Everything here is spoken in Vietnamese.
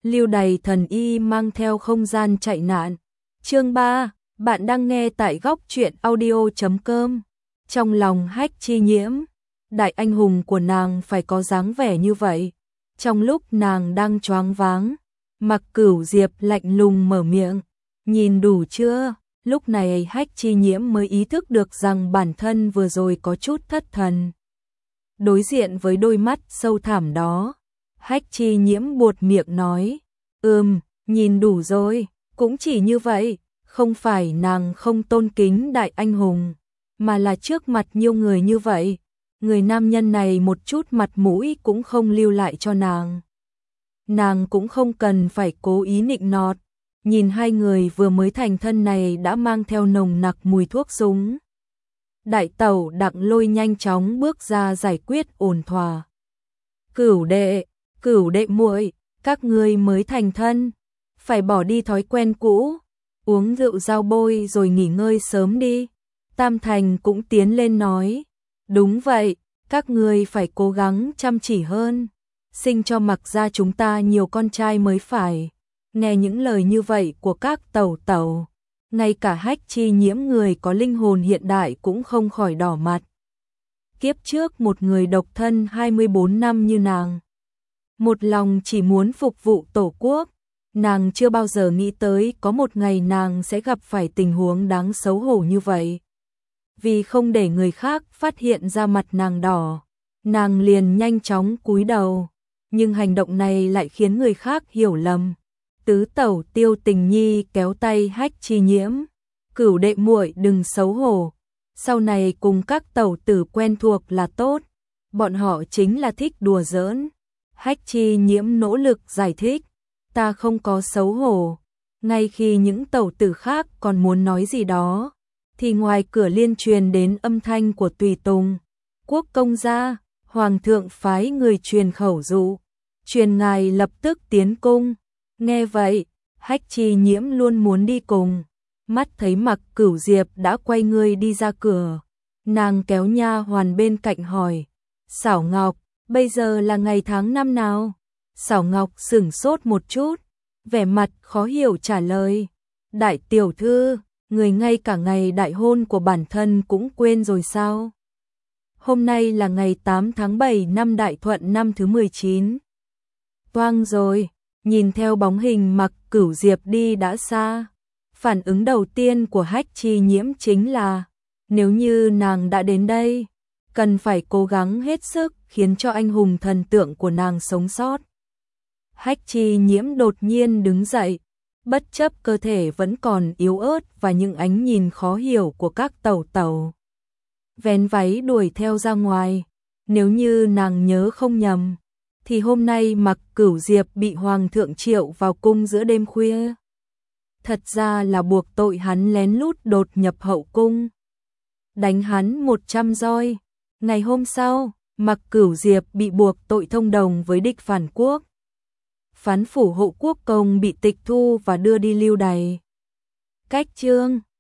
Lưu Đày thần y mang theo không gian chạy nạn. Chương 3, bạn đang nghe tại góc truyện audio.com. Trong lòng Hách Chi Nhiễm, đại anh hùng của nàng phải có dáng vẻ như vậy. Trong lúc nàng đang choáng váng, Mặc Cửu Diệp lạnh lùng mở miệng, nhìn đủ chưa? Lúc này Hách Chi Nhiễm mới ý thức được rằng bản thân vừa rồi có chút thất thần. Đối diện với đôi mắt sâu thẳm đó, Hách Chi Nhiễm buột miệng nói, nhìn đủ rồi, cũng chỉ như vậy, không phải nàng không tôn kính đại anh hùng, mà là trước mặt nhiều người như vậy, người nam nhân này một chút mặt mũi cũng không lưu lại cho nàng. Nàng cũng không cần phải cố ý nịnh nọt, nhìn hai người vừa mới thành thân này đã mang theo nồng nặc mùi thuốc súng. Đại tẩu Đặng Lôi nhanh chóng bước ra giải quyết ổn thỏa. Cửu đệ muội, các ngươi mới thành thân, phải bỏ đi thói quen cũ, uống rượu giao bôi rồi nghỉ ngơi sớm đi. Tam Thành cũng tiến lên nói, đúng vậy, các ngươi phải cố gắng chăm chỉ hơn, sinh cho Mặc gia chúng ta nhiều con trai mới phải. Nghe những lời như vậy của các tẩu tẩu, ngay cả Hách Chi Nhiễm người có linh hồn hiện đại cũng không khỏi đỏ mặt. Kiếp trước một người độc thân 24 năm như nàng, một lòng chỉ muốn phục vụ tổ quốc, nàng chưa bao giờ nghĩ tới có một ngày nàng sẽ gặp phải tình huống đáng xấu hổ như vậy. Vì không để người khác phát hiện ra mặt nàng đỏ, nàng liền nhanh chóng cúi đầu, nhưng hành động này lại khiến người khác hiểu lầm. Tứ tẩu Tiêu Tình Nhi kéo tay Hách Chi Nhiễm, Cửu đệ muội đừng xấu hổ, sau này cùng các tẩu tử quen thuộc là tốt, bọn họ chính là thích đùa giỡn. Hách Chi Nhiễm nỗ lực giải thích, ta không có xấu hổ. Ngay khi những tẩu tử khác còn muốn nói gì đó, thì ngoài cửa liên truyền đến âm thanh của tùy tùng. Quốc công gia, hoàng thượng phái người truyền khẩu dụ, truyền ngài lập tức tiến cung. Nghe vậy, Hách Chi Nhiễm luôn muốn đi cùng, mắt thấy Mặc Cửu Diệp đã quay người đi ra cửa, nàng kéo nha hoàn bên cạnh hỏi, Xảo Ngọc, bây giờ là ngày tháng năm nào? Xảo Ngọc sửng sốt một chút, vẻ mặt khó hiểu trả lời, đại tiểu thư, người ngay cả ngày đại hôn của bản thân cũng quên rồi sao? Hôm nay là ngày 8 tháng 7 năm Đại Thuận năm thứ 19. Toang rồi. Nhìn theo bóng hình Mặc Cửu Diệp đi đã xa, phản ứng đầu tiên của Hách Chi Nhiễm chính là, nếu như nàng đã đến đây, cần phải cố gắng hết sức khiến cho anh hùng thần tượng của nàng sống sót. Hách Chi Nhiễm đột nhiên đứng dậy, bất chấp cơ thể vẫn còn yếu ớt và những ánh nhìn khó hiểu của các tẩu tẩu. Vén váy đuổi theo ra ngoài, nếu như nàng nhớ không nhầm, thì hôm nay Mặc Cửu Diệp bị hoàng thượng triệu vào cung giữa đêm khuya. Thật ra là buộc tội hắn lén lút đột nhập hậu cung, đánh hắn 100 roi. Ngày hôm sau, Mặc Cửu Diệp bị buộc tội thông đồng với địch phản quốc. Phán phủ Hộ Quốc công bị tịch thu và đưa đi lưu đày. Cách chương